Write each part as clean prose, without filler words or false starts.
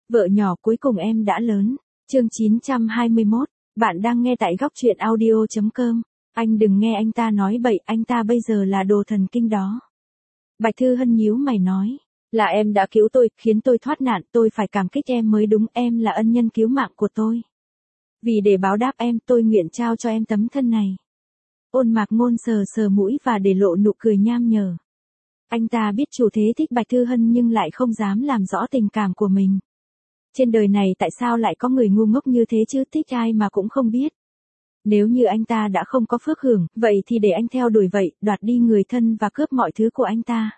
Vợ nhỏ cuối cùng em đã lớn. Chương 921, bạn đang nghe tại góc truyện audio.com. Anh đừng nghe anh ta nói bậy, anh ta bây giờ là đồ thần kinh đó. Bạch Thư Hân nhíu mày nói, là em đã cứu tôi, khiến tôi thoát nạn, tôi phải cảm kích em mới đúng, em là ân nhân cứu mạng của tôi. Vì để báo đáp em, tôi nguyện trao cho em tấm thân này. Ôn Mạc Ngôn sờ sờ mũi và để lộ nụ cười nham nhở. Anh ta biết chủ thế thích Bạch Thư Hân nhưng lại không dám làm rõ tình cảm của mình. Trên đời này tại sao lại có người ngu ngốc như thế chứ, thích ai mà cũng không biết. Nếu như anh ta đã không có phước hưởng, vậy thì để anh theo đuổi vậy, đoạt đi người thân và cướp mọi thứ của anh ta.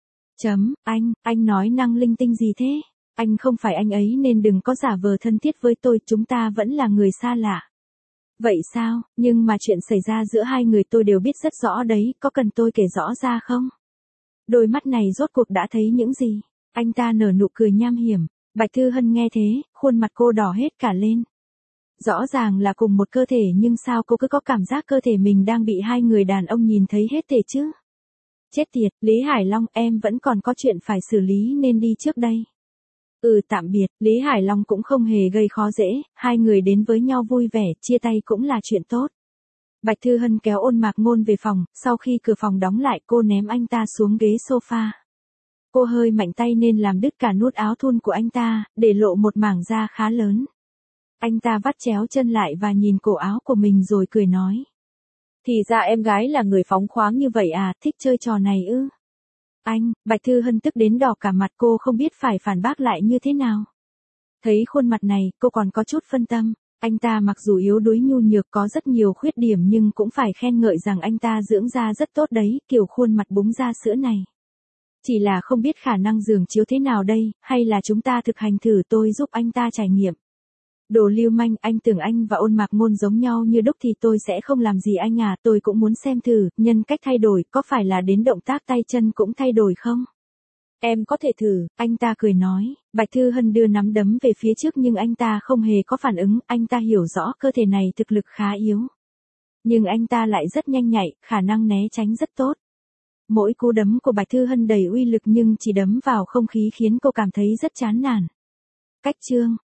Anh nói năng linh tinh gì thế? Anh không phải anh ấy nên đừng có giả vờ thân thiết với tôi, chúng ta vẫn là người xa lạ. Vậy sao, nhưng mà chuyện xảy ra giữa hai người tôi đều biết rất rõ đấy, có cần tôi kể rõ ra không? Đôi mắt này rốt cuộc đã thấy những gì? Anh ta nở nụ cười nham hiểm. Bạch Thư Hân nghe thế, khuôn mặt cô đỏ hết cả lên. Rõ ràng là cùng một cơ thể nhưng sao cô cứ có cảm giác cơ thể mình đang bị hai người đàn ông nhìn thấy hết thể chứ? Chết tiệt, Lý Hải Long, em vẫn còn có chuyện phải xử lý nên đi trước đây. Tạm biệt, Lý Hải Long cũng không hề gây khó dễ, hai người đến với nhau vui vẻ, chia tay cũng là chuyện tốt. Bạch Thư Hân kéo Ôn Mạc Ngôn về phòng, sau khi cửa phòng đóng lại cô ném anh ta xuống ghế sofa. Cô hơi mạnh tay nên làm đứt cả nút áo thun của anh ta, để lộ một mảng da khá lớn. Anh ta vắt chéo chân lại và nhìn cổ áo của mình rồi cười nói. Thì ra em gái là người phóng khoáng như vậy à, thích chơi trò này ư? Bạch Thư Hân tức đến đỏ cả mặt, cô không biết phải phản bác lại như thế nào. Thấy khuôn mặt này, cô còn có chút phân tâm. Anh ta mặc dù yếu đuối nhu nhược có rất nhiều khuyết điểm nhưng cũng phải khen ngợi rằng anh ta dưỡng da rất tốt đấy, kiểu khuôn mặt búng da sữa này. Chỉ là không biết khả năng giường chiếu thế nào đây, hay là chúng ta thực hành thử, tôi giúp anh ta trải nghiệm. Đồ lưu manh, anh tưởng anh và Ôn Mạc Ngôn giống nhau như đúc thì tôi sẽ không làm gì anh à, tôi cũng muốn xem thử, nhân cách thay đổi, có phải là đến động tác tay chân cũng thay đổi không? Em có thể thử, anh ta cười nói. Bạch Thư Hân đưa nắm đấm về phía trước nhưng anh ta không hề có phản ứng, anh ta hiểu rõ cơ thể này thực lực khá yếu. Nhưng anh ta lại rất nhanh nhạy, khả năng né tránh rất tốt. Mỗi cú đấm của Bạch Thư Hân đầy uy lực nhưng chỉ đấm vào không khí khiến cô cảm thấy rất chán nản. Cách chương